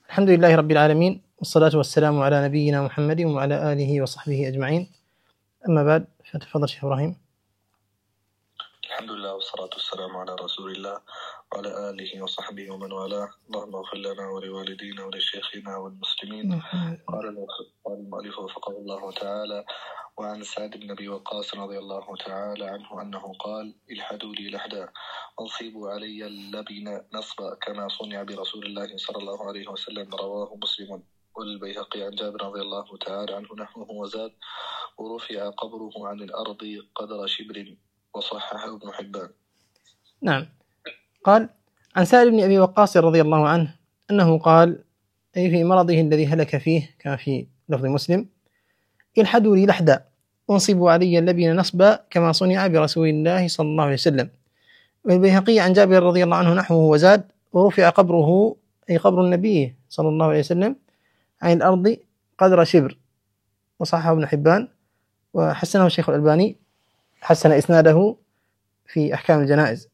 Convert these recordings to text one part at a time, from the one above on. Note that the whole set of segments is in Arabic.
الحمد لله رب العالمين، والصلاة والسلام على نبينا محمد وعلى آله وصحبه أجمعين. أما بعد، فتفضل شيخ إبراهيم. الحمد لله والصلاة والسلام على رسول الله وعلى آله وصحبه ومن والاه. اللهم اغفر لنا ولوالدينا ولشيخنا والمسلمين. قال المؤلف وفقه الله تعالى: وعن سعد بن أبي وقاص رضي الله تعالى عنه أنه قال: الحدوا لي لحدا وانصبوا علي اللبن نصبا كما صنع برسول الله صلى الله عليه وسلم. رواه مسلم والبيهقي عن جابر رضي الله تعالى عنه نحوه وزاد: ورفع قبره عن الأرض قدر شبر، وصححه ابن حبان. نعم. قال عن سعد بن أبي وقاص رضي الله عنه أنه قال، أي في مرضه الذي هلك فيه كما في لفظ مسلم: الحدوا لي لحدا وانصبوا علي اللبن نصبا كما صنع برسول الله صلى الله عليه وسلم. والبيهقي عن جابر رضي الله عنه نحوه وزاد: ورفع قبره، أي قبر النبي صلى الله عليه وسلم، عن الأرض قدر شبر، وصححه ابن حبان وحسنه الشيخ الألباني، حسن إسناده في أحكام الجنائز.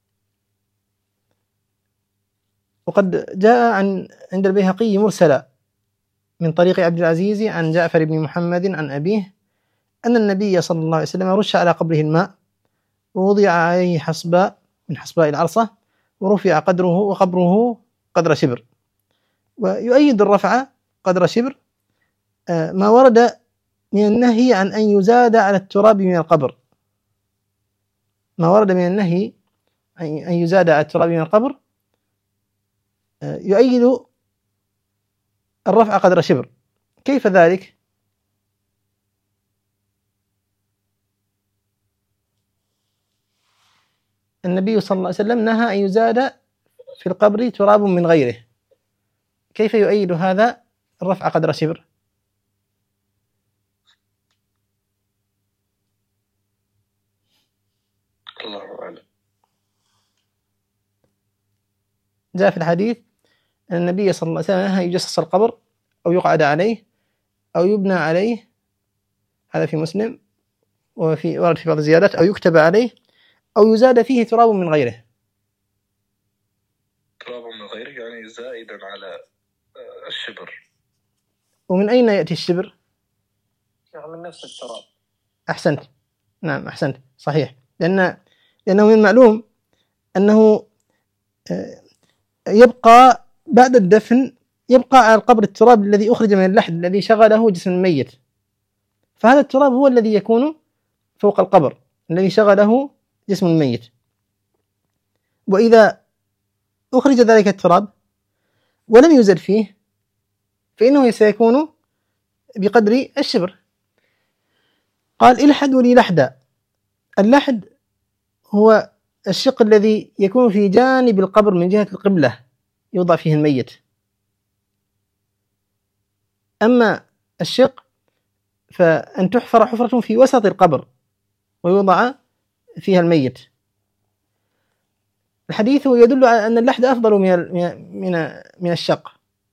وقد جاء عند البيهقي مرسلا من طريق عبد العزيز عن جعفر بن محمد عن أبيه أن النبي صلى الله عليه وسلم رش على قبره الماء ووضع عليه حصباء من حصباء العرصة ورفع قدره وقبره قدر شبر. ويؤيد الرفع قدر شبر ما ورد من النهي عن أن يزاد على التراب من القبر. ما ورد من النهي أن يزاد على التراب من القبر يؤيد الرفع قدر شبر. كيف ذلك؟ النبي صلى الله عليه وسلم نهى أن يزاد في القبر تراب من غيره، كيف يؤيد هذا الرفع قدر شبر؟ الله أعلم. جاء في الحديث أن النبي صلى الله عليه وسلم نهى يجسس القبر أو يقعد عليه أو يبنى عليه، هذا في مسلم، وفي ورد في بعض الزيادات أو يكتب عليه أو يزاد فيه تراب من غيره. تراب من غيره يعني زائدا على الشبر. ومن أين يأتي الشبر؟ من نفس التراب. أحسنت، نعم أحسنت، صحيح، لأنه من المعلوم أنه يبقى بعد الدفن يبقى على القبر التراب الذي أخرج من اللحد الذي شغله جسم الميت، فهذا التراب هو الذي يكون فوق القبر الذي شغله جسم الميت. وإذا أخرج ذلك التراب ولم يزد فيه فإنه سيكون بقدر الشبر. قال: الحدوا لي لحدا. اللحد هو الشق الذي يكون في جانب القبر من جهة القبلة يوضع فيه الميت. أما الشق فأن تحفر حفرة في وسط القبر ويوضع فيها الميت. الحديث يدل على أن اللحد أفضل من الشق،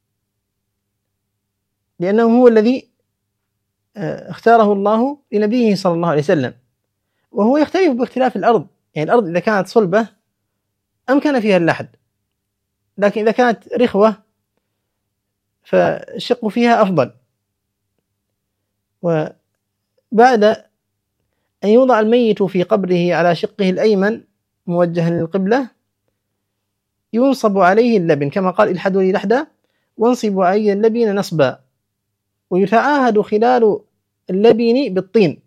لأنه هو الذي اختاره الله لنبيه صلى الله عليه وسلم، وهو يختلف باختلاف الأرض. يعني الأرض إذا كانت صلبة أمكن فيها اللحد، لكن إذا كانت رخوة فالشق فيها أفضل. وبعد أن يوضع الميت في قبره على شقه الأيمن موجها للقبلة ينصب عليه اللبن، كما قال: الحدوا لي لحدا وانصبوا علي اللبن نصبا. ويتعاهد خلال اللبن بالطين،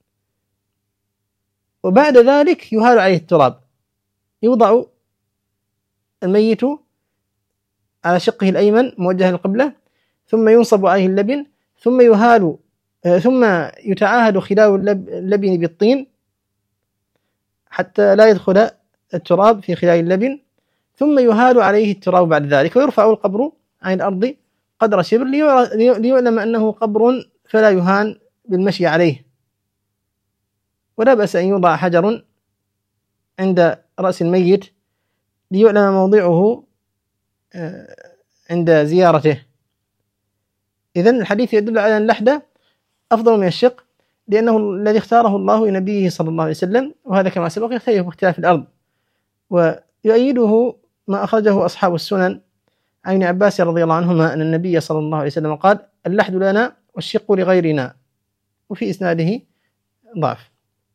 وبعد ذلك يهال عليه التراب. يوضع الميت على شقه الأيمن موجها للقبلة، ثم ينصب عليه اللبن، ثم يهال، ثم يتعاهد خلال اللبن بالطين حتى لا يدخل التراب في خلال اللبن، ثم يهال عليه التراب بعد ذلك، ويرفع القبر عن الأرض قدر شبر ليعلم أنه قبر فلا يهان بالمشي عليه. ولا بأس أن يوضع حجر عند رأس الميت ليعلم موضعه عند زيارته. إذن الحديث يدل على أن اللحد أفضل من الشق، لأنه الذي اختاره الله لنبيه صلى الله عليه وسلم، وهذا كما سبق يختلف باختلاف الأرض. ويؤيده ما أخرجه أصحاب السنن عن ابن عباس رضي الله عنهما أن النبي صلى الله عليه وسلم قال: اللحد لنا والشق لغيرنا، وفي إسناده ضعف.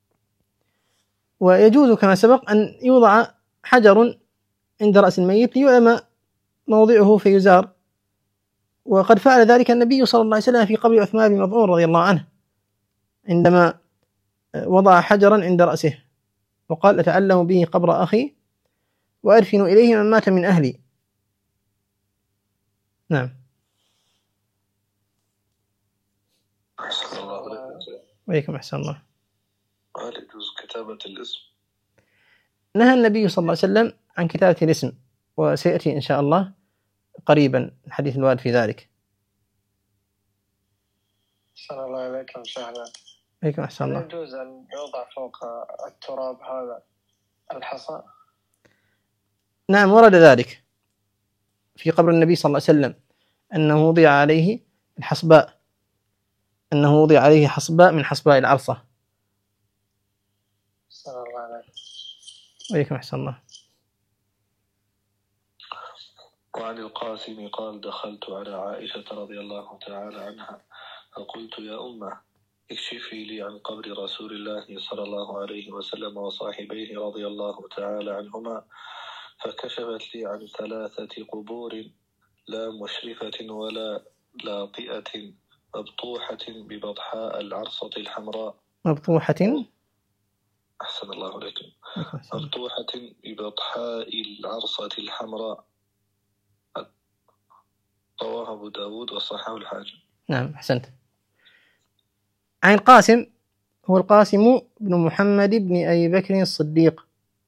ويجوز كما سبق أن يوضع حجر عند رأس الميت ليعلم موضعه فيزار، وقد فعل ذلك النبي صلى الله عليه وسلم في قبر عثمان بن مظعون رضي الله عنه عندما وضع حجرا عند رأسه وقال: أتعلم به قبر أخي وأدفن إليه من مات من أهلي. نعم. أحسن الله وإليكم أحسن الله. هل يجوز كتابة الاسم؟ نهى النبي صلى الله عليه وسلم عن كتابة الاسم، وسيأتي إن شاء الله قريبا الحديث الوارد في ذلك. أحسن الله عليكم شيخنا. وإليكم أحسن الله. يجوز أن يوضع فوق التراب هذا الحصى؟ نعم، ورد ذلك في قبر النبي صلى الله عليه وسلم أنه وضع عليه الحصباء، أنه وضع عليه حصباء من حصباء العرصة. أحسن الله عليكم. وإليكم أحسن الله. وعن القاسم قال: دخلت على عائشة رضي الله تعالى عنها فقلت: يا أمه، اكشفي لي عن قبر رسول الله صلى الله عليه وسلم وصاحبيه رضي الله تعالى عنهما، فكشفت لي عن 3 قبور لا مشرفة ولا لاطئة، مبطوحة ببطحاء العرصة الحمراء. مبطوحة. أحسن الله عليكم. مبطوحة ببطحاء العرصة الحمراء. رواه أبو داود وصححه الحاكم. نعم، أحسنت. عن القاسم، هو القاسم بن محمد بن أبي بكر الصديق،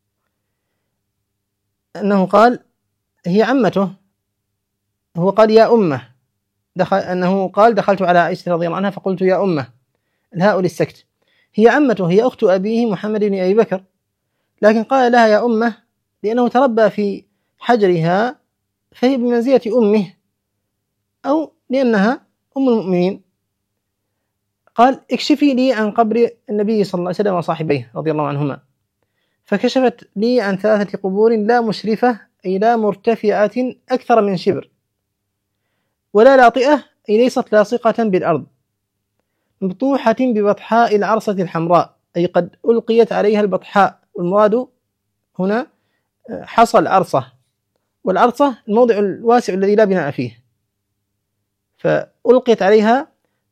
أنه قال: هي عمته. هو قال: يا أمه. أنه قال: دخلت على عائشة رضي الله عنها فقلت: يا أمه، الهاء للسكت. هي عمته، هي أخت أبيه محمد بن أبي بكر، لكن قال لها يا أمه لأنه تربى في حجرها فهي بمنزلة أمه، أو لأنها أم المؤمنين. قال: اكشفي لي عن قبر النبي صلى الله عليه وسلم وصاحبيه رضي الله عنهما، فكشفت لي عن 3 قبور لا مشرفة، أي لا مرتفعة أكثر من شبر، ولا لاطئة، أي ليست لاصقة بالأرض، مبطوحة ببطحاء العرصة الحمراء، أي قد ألقيت عليها البطحاء، والمراد هنا حصى العرصة، والعرصة الموضع الواسع الذي لا بناء فيه، فألقيت عليها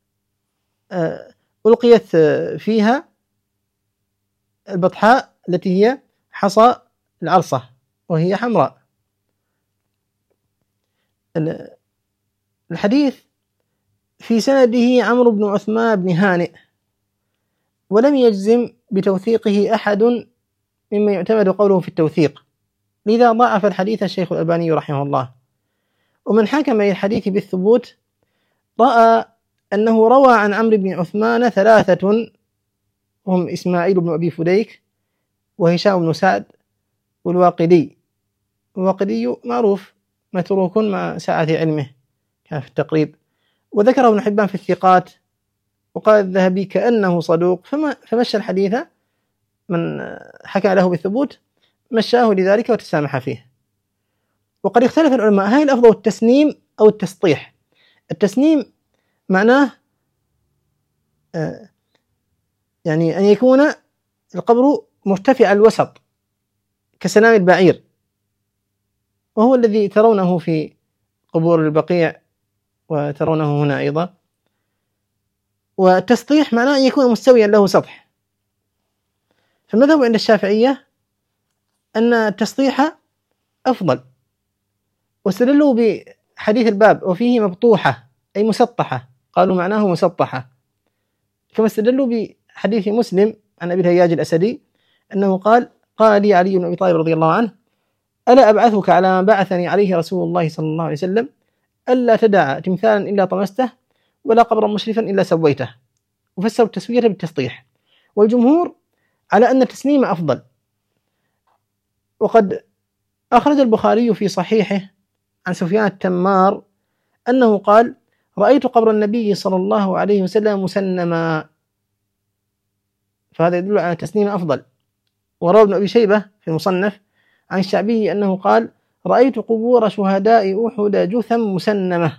ألقيت فيها البطحاء التي هي حصى العرصة وهي حمراء. الحديث في سنده عمرو بن عثمان بن هانئ، ولم يجزم بتوثيقه أحد مما يعتمد قوله في التوثيق، لذا ضعف الحديث الشيخ الألباني رحمه الله. ومن حكم الحديث بالثبوت رأى أنه روى عن عمرو بن عثمان 3 هم إسماعيل بن أبي فديك وهشام بن سعد والواقدي. الواقدي معروف متروك مع سعة علمه، كان في التقريب، وذكره ابن حبان في الثقات، وقال الذهبي كأنه صدوق، فمشى الحديث من حكى له بالثبوت مشاه لذلك وتسامح فيه. وقد اختلف العلماء هل الأفضل التسنيم أو التسطيح. التسنيم معناه يعني أن يكون القبر مرتفع الوسط كسنام البعير، وهو الذي ترونه في قبور البقيع وترونه هنا أيضا. والتسطيح معناه أن يكون مستويا له سطح. فالمذهب عند الشافعية أن التسطيح أفضل، واستدلوا بحديث الباب وفيه مبطوحة أي مسطحة، قالوا معناه مسطحة، كما استدلوا بحديث مسلم عن أبي الهياج الأسدي أنه قال لي علي بن أبي طالب رضي الله عنه: ألا أبعثك على ما بعثني عليه رسول الله صلى الله عليه وسلم، ألا تدع تمثالا إلا طمسته ولا قبرا مشرفا إلا سويته. وفسروا التسوية بالتسطيح، والجمهور على أن التسنيم أفضل. وقد أخرج البخاري في صحيحه عن سفيان التمار أنه قال: رأيت قبر النبي صلى الله عليه وسلم مسنما، فهذا يدل على التسنيم أفضل. وروى ابن أبي شيبة في المصنف عن الشعبي أنه قال: رأيت قبور شهداء أحد جثم مسنمة.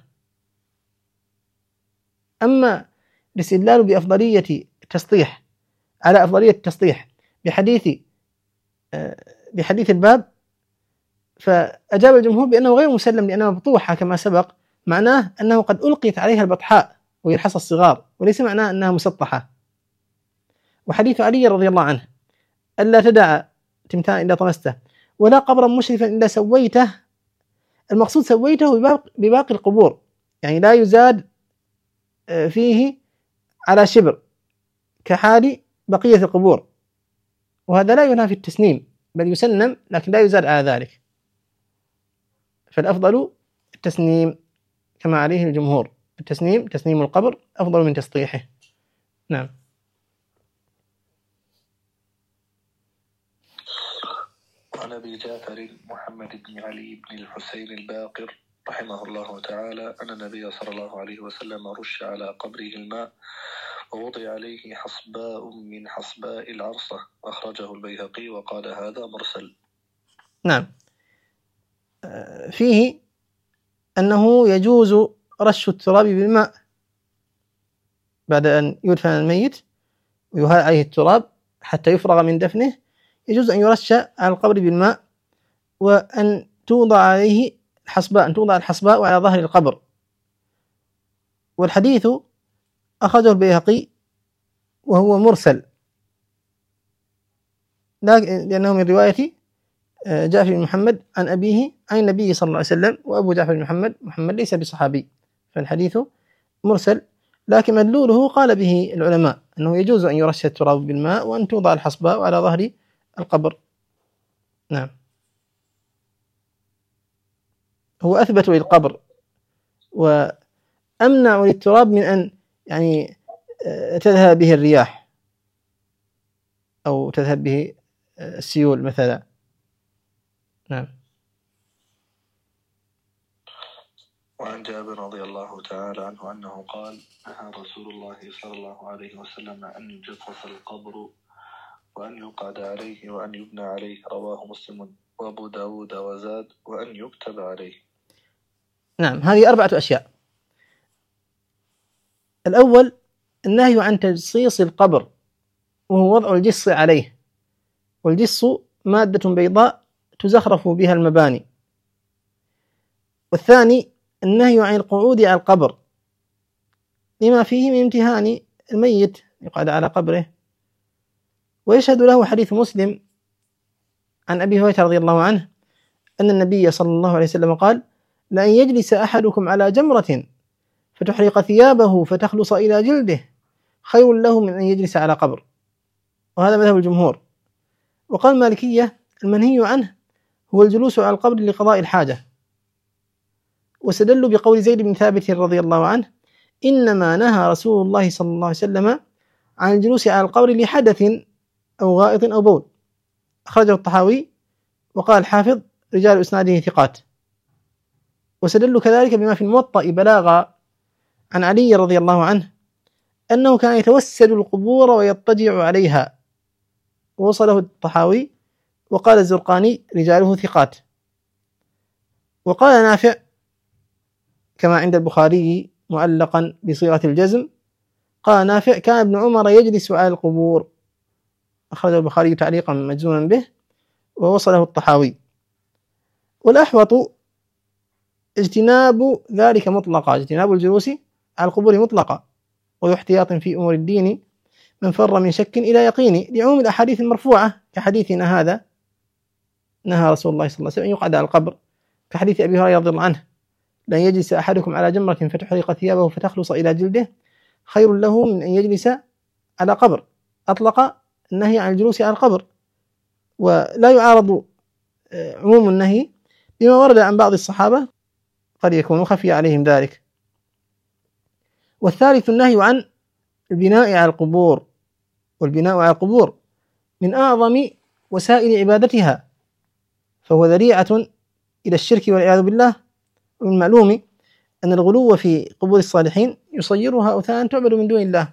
أما الاستدلال بأفضلية التسطيح على أفضلية التسطيح بحديث الباب، فأجاب الجمهور بأنه غير مسلم، لأنها مبطوحة كما سبق، معناه أنه قد ألقيت عليها البطحاء وهي الحصى الصغار، وليس معناه أنها مسطحة. وحديث علي رضي الله عنه ألا تدع تمثالا إلا طمسته ولا قبرا مشرفا إلا سويته، المقصود سويته بباقي القبور، يعني لا يزاد فيه على شبر كحال بقية القبور، وهذا لا ينافي التسنيم، بل يسنم لكن لا يزاد على ذلك، فالأفضل التسنيم كما عليه الجمهور، تسنيم القبر أفضل من تسطيحه. نعم. عن أبي جعفر محمد بن علي بن الحسين الباقر رحمه الله تعالى أن النبي صلى الله عليه وسلم رش على قبره الماء ووضع عليه حصباء من حصباء العرصة، أخرجه البيهقي وقال هذا مرسل. نعم، فيه أنه يجوز رش التراب بالماء بعد أن يدفن الميت ويهال عليه التراب حتى يفرغ من دفنه، يجوز أن يرش على القبر بالماء، وأن توضع عليه الحصباء، أن توضع الحصباء على ظهر القبر. والحديث أخرجه البيهقي وهو مرسل، لأنه من رواية جعفر بن محمد عن أبيه عن النبي صلى الله عليه وسلم، وأبو جعفر بن محمد ليس بصحابي، فالحديث مرسل، لكن مدلوله قال به العلماء أنه يجوز أن يرش التراب بالماء وأن توضع الحصباء على ظهر القبر. نعم، هو أثبت للقبر وأمنع للتراب من أن يعني تذهب به الرياح أو تذهب به السيول مثلا. نعم. وعن جابر رضي الله تعالى عنه أنه قال نهى رسول الله صلى الله عليه وسلم أن يجفف القبر وأن يقعد عليه وأن يبنى عليه، رواه مسلم وأبو داود، وزاد وأن يكتب عليه. نعم، هذه 4 أشياء. الأول النهي عن تجصيص القبر، وهو وضع الجص عليه، والجص مادة بيضاء تزخرف بها المباني. والثاني النهي عن القعود على القبر لما فيه من امتهان الميت يقعد على قبره. ويشهد له حديث مسلم عن أبي هريرة رضي الله عنه أن النبي صلى الله عليه وسلم قال لأن يجلس أحدكم على جمرة فتحرق ثيابه فتخلص إلى جلده خير له من أن يجلس على قبر، وهذا مذهب الجمهور. وقال المالكية المنهي عنه هو الجلوس على القبر لقضاء الحاجة، واستدلوا بقول زيد بن ثابت رضي الله عنه إنما نهى رسول الله صلى الله عليه وسلم عن الجلوس على القبر لحدث أو غائط أو بول، أخرجه الطحاوي، وقال الحافظ رجال إسناده ثقات. واستدلوا كذلك بما في الموطأ بلاغا عن علي رضي الله عنه أنه كان يتوسل القبور ويضطجع عليها، ووصله الطحاوي، وقال الزرقاني رجاله ثقات. وقال نافع كما عند البخاري معلقا بصيغة الجزم، قال نافع كان ابن عمر يجلس على القبور، أخرج البخاري تعليقا مجزوما به، ووصله الطحاوي. والأحوط اجتناب ذلك مطلقا، اجتناب الجلوس على القبور مطلقا، واحتياط في أمور الدين من فر من شك إلى يقين، لعموم الأحاديث المرفوعة كحديثنا هذا نهى رسول الله صلى الله عليه وسلم أن يقعد على القبر، كحديث أبي هريرة رضي الله عنه لأن يجلس أحدكم على جمرة فتحرق ثيابه فتخلص إلى جلده خير له من أن يجلس على قبر، أطلق النهي عن الجلوس على القبر، ولا يعارض عموم النهي بما ورد عن بعض الصحابة قد يكون خفي عليهم ذلك. والثالث النهي عن البناء على القبور، والبناء على القبور من أعظم وسائل عبادتها، فهو ذريعة إلى الشرك والعياذ بالله. ومن المعلوم أن الغلو في قبور الصالحين يصيرها أوثانا تعبد من دون الله.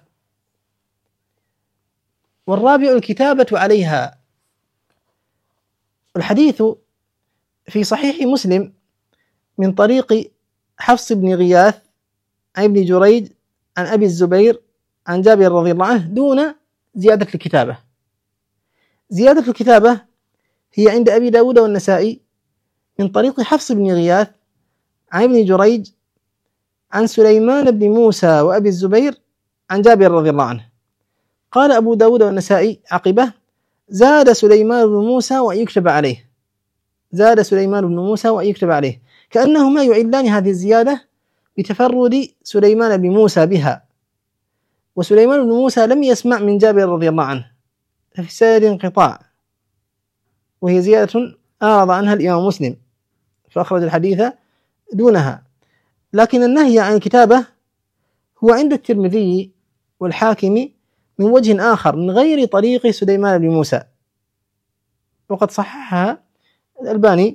والرابع الكتابة عليها. الحديث في صحيح مسلم من طريق حفص بن غياث عن ابن جريج عن أبي الزبير عن جابر رضي الله عنه دون زيادة الكتابة. زيادة الكتابة هي عند أبي داود والنسائي من طريق حفص بن غياث عن ابن جريج عن سليمان بن موسى وأبي الزبير عن جابر رضي الله عنه. قال أبو داود والنسائي عقبه: زاد سليمان بن موسى وأن يكتب عليه. زاد سليمان بن موسى وأن يكتب عليه، كأنهما يعلان هذه الزيادة بتفرد سليمان بن موسى بها، وسليمان بن موسى لم يسمع من جابر رضي الله عنه، ففي السند انقطاع، وهي زيادة أعرض عنها الإمام مسلم فأخرج الحديث دونها. لكن النهي عن الكتابة هو عند الترمذي والحاكم من وجه آخر من غير طريق سليمان بن موسى، وقد صححها الألباني،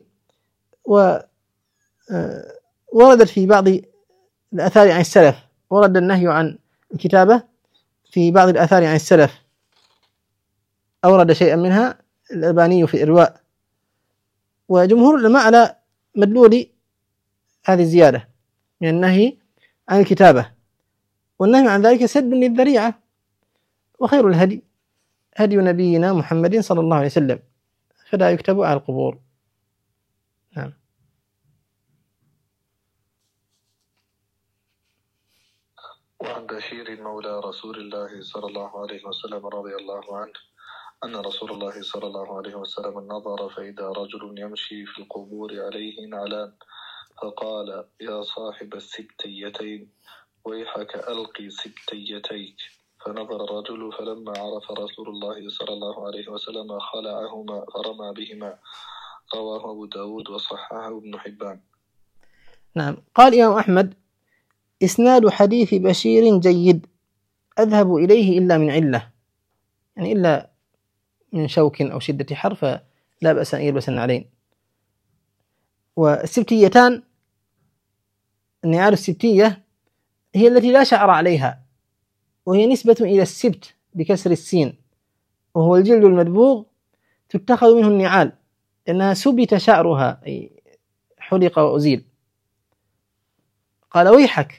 ووردت في بعض الآثار عن السلف، ورد النهي عن الكتابة في بعض الآثار عن السلف، أورد شيئا منها الألباني في إرواء. وجمهور العلماء على مدلول هذه الزيادة من النهي عن الكتابة، والنهي عن ذلك سد للذريعة، وخير الهدي هدي نبينا محمد صلى الله عليه وسلم، فلا يكتب على القبور. نعم. وعن بشير مولى رسول الله صلى الله عليه وسلم رضي الله عنه أن رسول الله صلى الله عليه وسلم نظر فإذا رجل يمشي في القبور عليه نعلان، فقال: يا صاحب السبتيتين ويحك ألقي سبتيتيك. فنظر الرجل فلما عرف رسول الله صلى الله عليه وسلم خلعهما فرمى بهما. رواه أبو داود وصححه ابن حبان. نعم. قال الإمام أحمد: إسناد حديث بشير جيد، أذهب إليه إلا من علة، يعني إلا من شوك أو شدة حر فلا بأس أن يلبس النعلين. والسبتيتان، النعال السبتية هي التي لا شعر عليها، وهي نسبة إلى السبت بكسر السين، وهو الجلد المدبوغ تتخذ منه النعال لأنها سبت شعرها، أي حلق وأزيل. قال: ويحك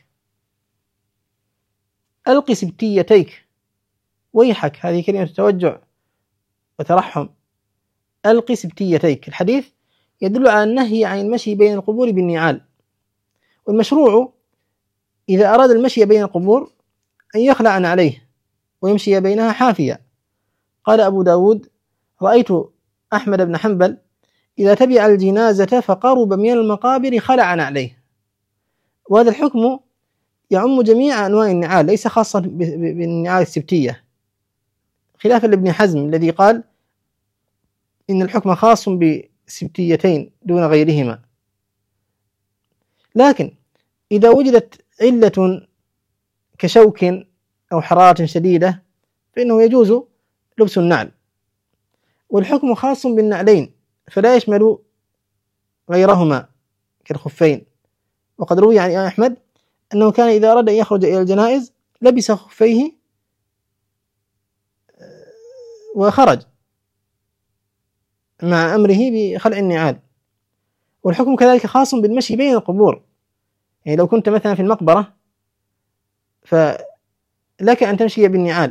ألقي سبتيتيك. ويحك هذه كلمة توجع وترحم. ألقي سبتيتيك، الحديث يدل على النهي عن المشي بين القبور بالنعال، والمشروع إذا أراد المشي بين القبور أن يخلع عليه ويمشي بينها حافية. قال أبو داود: رأيت أحمد بن حنبل إذا تبع الجنازة فقرب من المقابر خلع عليه. وهذا الحكم يعم جميع أنواع النعال، ليس خاصا بالنعال السبتية، خلافا لابن حزم الذي قال إن الحكم خاص بسبتيتين دون غيرهما. لكن إذا وجدت علة كشوك أو حرارة شديدة فإنه يجوز لبس النعل، والحكم خاص بالنعلين فلا يشمل غيرهما كالخفين. وقد روي عن أحمد أنه كان إذا أراد أن يخرج إلى الجنائز لبس خفيه وخرج مع أمره بخلع النعال. والحكم كذلك خاص بالمشي بين القبور، يعني لو كنت مثلا في المقبرة فلك أن تمشي بالنعال،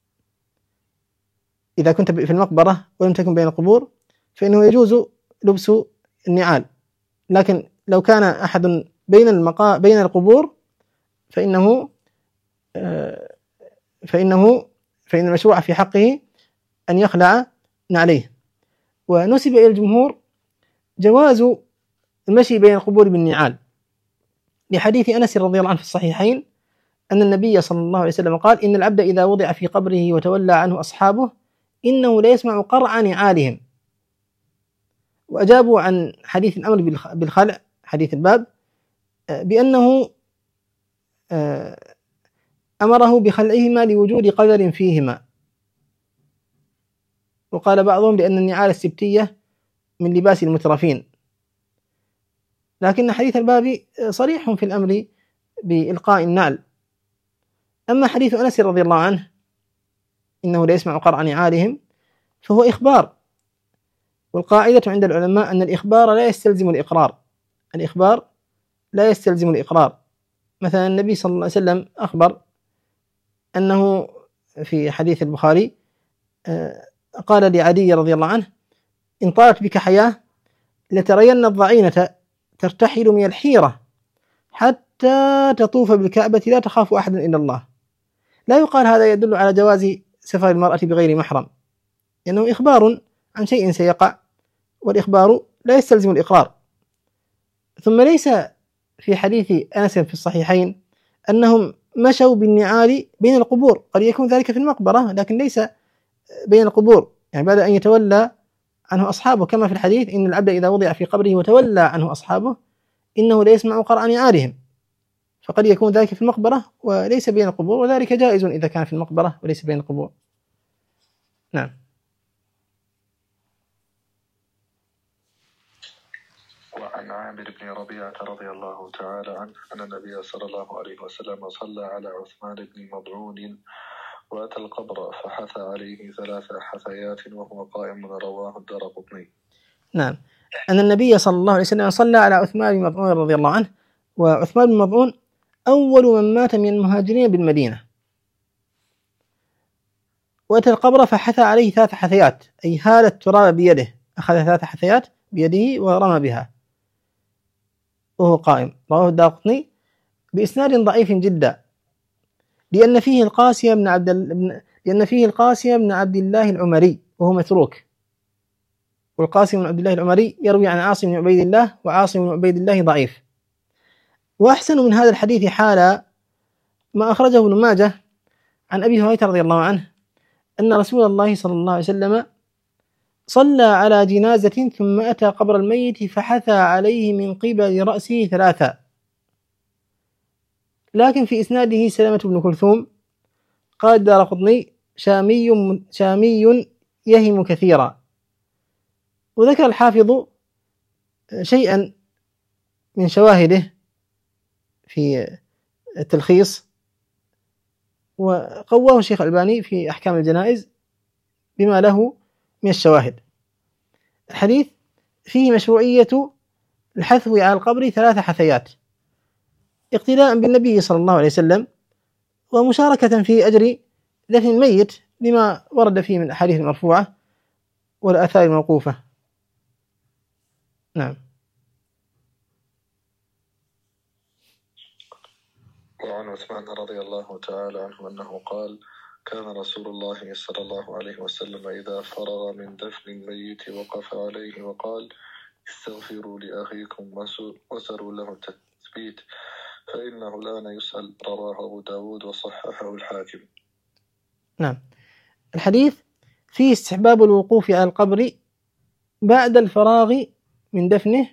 إذا كنت في المقبرة ولم تكن بين القبور فإنه يجوز لبس النعال. لكن لو كان أحد بين القبور فإن المشروع في حقه أن يخلع نعليه. ونسب إلى الجمهور جواز المشي بين القبور بالنعال لحديث أنس رضي الله عنه في الصحيحين أن النبي صلى الله عليه وسلم قال: إن العبد إذا وضع في قبره وتولى عنه أصحابه إنه لا يسمع قرع نعالهم. وأجابوا عن حديث الأمر بالخلع، حديث الباب، بأنه أمره بخلعهما لوجود قدر فيهما. وقال بعضهم لأن النعال السبتية من لباس المترفين. لكن حديث الباب صريح في الأمر بإلقاء النعل. أما حديث أنس رضي الله عنه إنه لا يسمع قرع نعالهم فهو إخبار والقاعدة عند العلماء أن الإخبار لا يستلزم الإقرار. الإخبار لا يستلزم الإقرار. مثلا النبي صلى الله عليه وسلم أخبر أنه في حديث البخاري قال لعدي رضي الله عنه: إن طالت بك حياة لترين الضعينة ترتحل من الحيرة حتى تطوف بالكعبة لا تخاف أحد إلا الله. لا يقال هذا يدل على جواز سفر المرأة بغير محرم، لأنه إخبار عن شيء سيقع، والإخبار لا يستلزم الإقرار. ثم ليس في حديث أنس في الصحيحين أنهم مشوا بالنعال بين القبور، قد يكون ذلك في المقبرة لكن ليس بين القبور، يعني بعد أن يتولى عنه أصحابه، كما في الحديث: إن العبد إذا وضع في قبره وتولى عنه أصحابه إنه لا يسمع قرأ نعالهم. فقد يكون ذلك في المقبرة وليس بين القبور، وذلك جائز إذا كان في المقبرة وليس بين القبور. نعم. وعن عامر بن ربيعة رضي الله تعالى عنه أن النبي صلى الله عليه وسلم صلى على عثمان بن مضعون وأتى القبر فحثى عليه 3 حثيات وهو قائم، رواه الدارقطني. نعم، أن النبي صلى الله عليه وسلم صلى على عثمان بن مضعون رضي الله عنه، وعثمان بن مضعون أول من مات من المهاجرين بالمدينة. وأتى القبر فحثى عليه 3 حثيات، أي هال التراب بيده، أخذ 3 حثيات بيده ورمى بها وهو قائم، رواه الدارقطني بإسناد ضعيف جدا، لأن فيه القاسم بن عبد الله العمري وهو متروك، والقاسم بن عبد الله العمري يروي عن عاصم بن عبيد الله، وعاصم بن عبيد الله ضعيف. وأحسن من هذا الحديث حال ما أخرجه ابن ماجه عن أبي هريرة رضي الله عنه أن رسول الله صلى الله عليه وسلم صلى على جنازة ثم أتى قبر الميت فحثى عليه من قبل رأسه 3، لكن في إسناده سلمة بن كلثوم. قال الدارقطني: شامي يهم كثيرا. وذكر الحافظ شيئا من شواهده في التلخيص، وقواه الشيخ الألباني في أحكام الجنائز بما له من الشواهد. الحديث فيه مشروعية الحثو على القبر 3 حثيات اقتداء بالنبي صلى الله عليه وسلم، ومشاركة في أجر دفن الميت لما ورد فيه من الأحاديث المرفوعة والآثار الموقوفة. نعم. وعن عثمان رضي الله تعالى عنه أنه قال: كان رسول الله صلى الله عليه وسلم إذا فرغ من دفن الميت وقف عليه وقال: استغفروا لأخيكم وسروا له التثبيت فإنه الآن يسأل، رواه أبو داود وصححه الحاكم. نعم. الحديث فيه استحباب الوقوف على القبر بعد الفراغ من دفنه،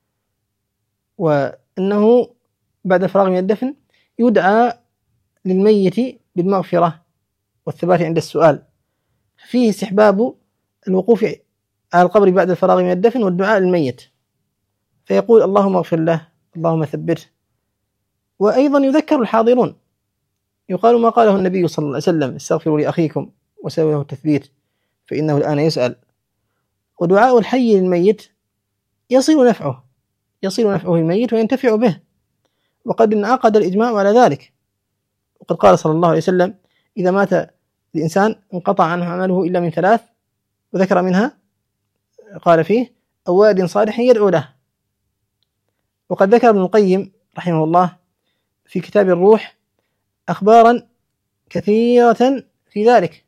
وأنه بعد الفراغ من الدفن يدعى للميت بالمغفرة والثبات عند السؤال. فيه استحباب الوقوف على القبر بعد الفراغ من الدفن والدعاء للميت، فيقول: اللهم اغفر له، اللهم ثبته. وأيضا يذكر الحاضرون، يقال ما قاله النبي صلى الله عليه وسلم: استغفروا لأخيكم وسألوا له التثبيت فإنه الآن يسأل. ودعاء الحي للميت يصل نفعه الميت وينتفع به، وقد انعقد الإجماع على ذلك. وقد قال صلى الله عليه وسلم: إذا مات الإنسان انقطع عنه عمله إلا من 3، وذكر منها قال فيه: أو واد صالح يدعو له. وقد ذكر ابن القيم رحمه الله في كتاب الروح أخبارا كثيرة في ذلك،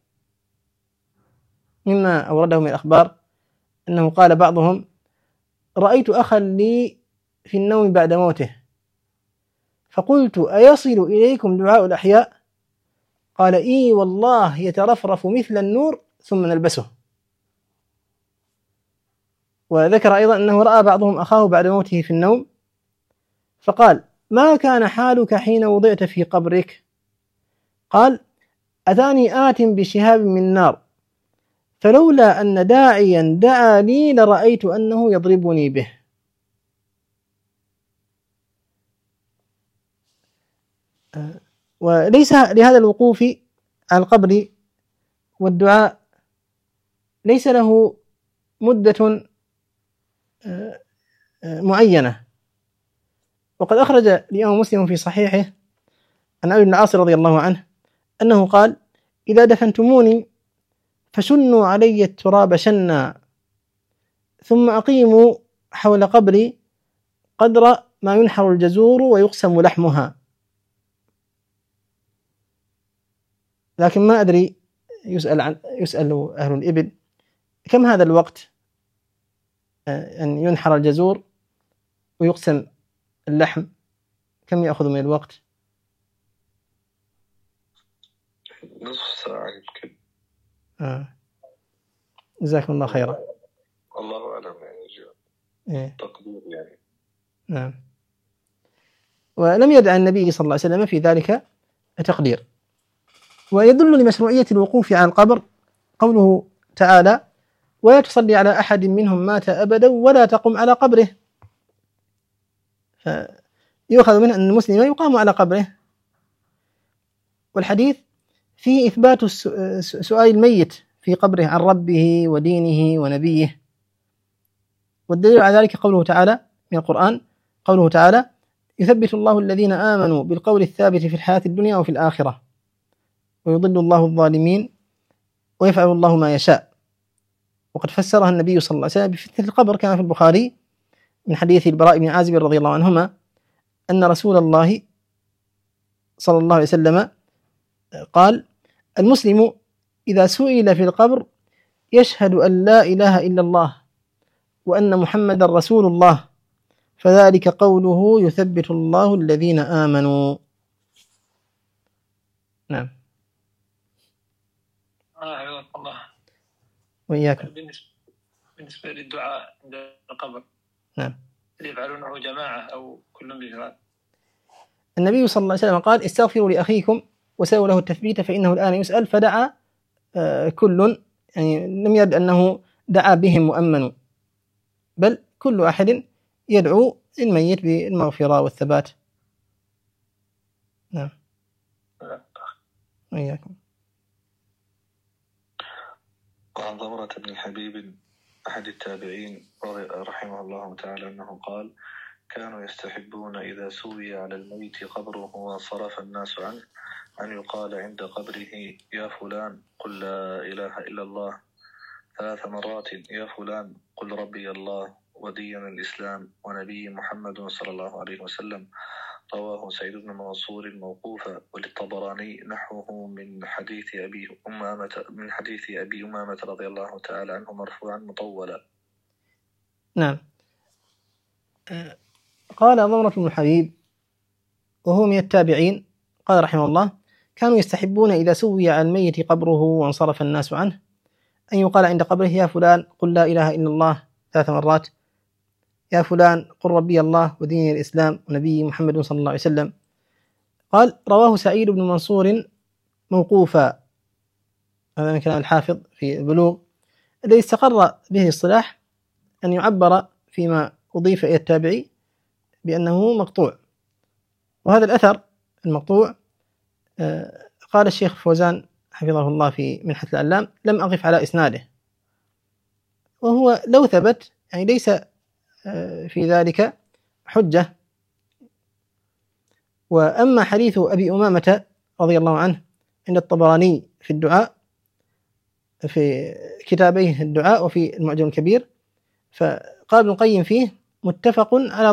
مما أورده من الأخبار أنه قال بعضهم: رأيت أخا لي في النوم بعد موته فقلت: أيصل إليكم دعاء الأحياء؟ قال: إي والله يترفرف مثل النور ثم نلبسه. وذكر أيضا أنه رأى بعضهم أخاه بعد موته في النوم فقال: ما كان حالك حين وضعت في قبرك؟ قال: أتاني آت بشهاب من نار فلولا أن داعيا دعا لي لرأيت أنه يضربني به. وليس لهذا الوقوف على القبر والدعاء ليس له مدة معينة. وقد أخرج الإمام مسلم في صحيحه عن عمرو بن العاص رضي الله عنه أنه قال: إذا دفنتموني فشنوا علي التراب شنا، ثم أقيموا حول قبري قدر ما ينحر الجزور ويقسم لحمها. لكن ما أدري، يسأل أهل الإبل كم هذا الوقت أن ينحر الجزور ويقسم اللحم، كم يأخذ من الوقت؟ نصف ساعة يمكن. جزاكم الله خيرا. الله أعلم يعني تقدير يعني. نعم. ولم يدع النبي صلى الله عليه وسلم في ذلك تقدير. ويدل لمشروعية الوقوف على القبر قوله تعالى: ولا تصلي على أحد منهم مات أبدا ولا تقم على قبره. فيؤخذ منه أن المسلم يقام على قبره. والحديث فيه إثبات سؤال الميت في قبره عن ربه ودينه ونبيه. والدليل على ذلك قوله تعالى من القرآن، قوله تعالى: يثبت الله الذين آمنوا بالقول الثابت في الحياة الدنيا وفي الآخرة ويضل الله الظالمين ويفعل الله ما يشاء. وقد فسرها النبي صلى الله عليه وسلم بفتنة القبر، كما في البخاري من حديث البراء بن عازب رضي الله عنهما أن رسول الله صلى الله عليه وسلم قال: المسلم إذا سئل في القبر يشهد أن لا إله إلا الله وأن محمدا رسول الله فذلك قوله يثبت الله الذين آمنوا. نعم. حفظك الله. وإياكم. بالنسبة للدعاء عند القبر، نعم، يفعلونه جماعة أو كل بفراد؟ النبي صلى الله عليه وسلم قال: استغفروا لأخيكم وسألوا له التثبيت فإنه الآن يسأل. فدعا كل، يعني لم يرد أنه دعا بهم مؤمن، بل كل أحد يدعو الميت بالمغفرة والثبات. نعم. وإياكم. وعن ضمرة بن الحبيب أحد التابعين رحمه الله تعالى أنه قال: كانوا يستحبون إذا سوي على الميت قبره وانصرف الناس عنه أن يقال عند قبره: يا فلان قل لا إله إلا الله 3 مرات، يا فلان قل ربي الله ودين الإسلام ونبي محمد صلى الله عليه وسلم. رواه سعيد بن منصور موقوفا، وللطبراني نحوه من حديث أبي أمامة رضي الله تعالى عنه مرفوعا مطولا. نعم. قال ضمرة بن الحبيب وهو من التابعين قال رحمه الله: كانوا يستحبون إذا سوي على الميت قبره وانصرف الناس عنه أن يقال عند قبره: يا فلان قل لا إله إلا الله 3 مرات، يا فلان قل ربي الله ودين الإسلام ونبي محمد صلى الله عليه وسلم. قال: رواه سعيد بن منصور موقوفا، هذا من كلام الحافظ في البلوغ، الذي استقر به الصلاح أن يعبر فيما أضيف إلى التابعي بأنه مقطوع. وهذا الأثر المقطوع قال الشيخ فوزان حفظه الله في منحة العلام: لم أقف على إسناده، وهو لو ثبت يعني ليس في ذلك حجة. وأما حديث أبي أمامة رضي الله عنه عند الطبراني في الدعاء في كتابيه الدعاء وفي المعجم الكبير، فقال ابن القيم فيه متفق على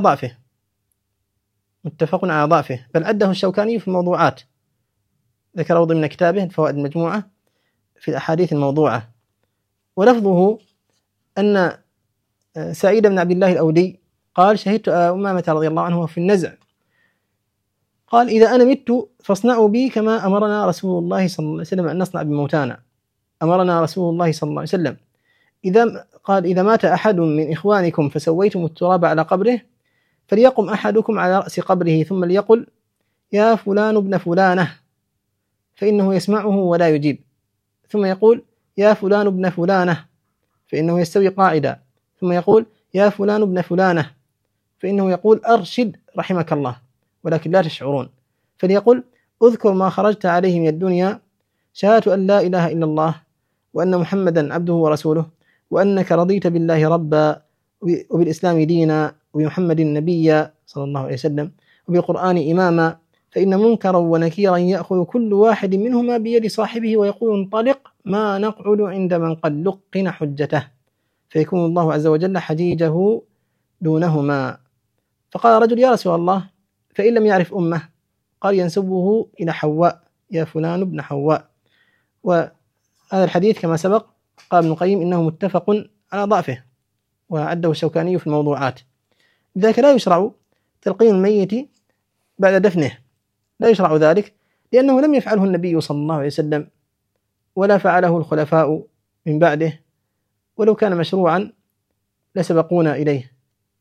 ضعفه، بل عده الشوكاني في الموضوعات، ذكره ضمن كتابه الفوائد المجموعة في الأحاديث الموضوعة. ولفظه أن سعيد بن عبد الله الأودي قال: شهدت أمامة رضي الله عنه في النزع، قال: إذا أنا مت فاصنعوا بي كما أمرنا رسول الله صلى الله عليه وسلم أن نصنع بموتانا. أمرنا رسول الله صلى الله عليه وسلم إذا مات أحد من إخوانكم فسويتم التراب على قبره فليقم أحدكم على رأس قبره ثم ليقل: يا فلان ابن فلانة، فإنه يسمعه ولا يجيب، ثم يقول: يا فلان ابن فلانة، فإنه يستوي قاعدا، ثم يقول: يا فلان ابن فلانة، فإنه يقول: أرشد رحمك الله ولكن لا تشعرون، فليقل: اذكر ما خرجت عليه من الدنيا، شهادة أن لا إله إلا الله وأن محمدا عبده ورسوله وأنك رضيت بالله ربا وبالإسلام دينا وبمحمد نبيا صلى الله عليه وسلم وبالقرآن إماما، فإن منكرا ونكيرا يأخذ كل واحد منهما بيد صاحبه ويقول انطلق ما نقعد عند من قد لقن حجته، فيكون الله عز وجل حجيجه دونهما. فقال رجل: يا رسول الله، فإن لم يعرف أمه؟ قال: ينسبه إلى حواء، يا فلان ابن حواء. وهذا الحديث كما سبق قال ابن القيم إنه متفق على ضعفه، وعده الشوكاني في الموضوعات. لذلك لا يشرع تلقين الميت بعد دفنه، لا يشرع ذلك، لأنه لم يفعله النبي صلى الله عليه وسلم ولا فعله الخلفاء من بعده، ولو كان مشروعا لسبقونا إليه.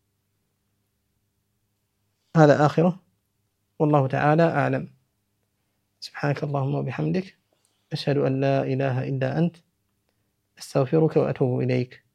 هذا آخره، والله تعالى أعلم. سبحانك اللهم وبحمدك، أشهد أن لا إله إلا أنت، أستغفرك وأتوب إليك.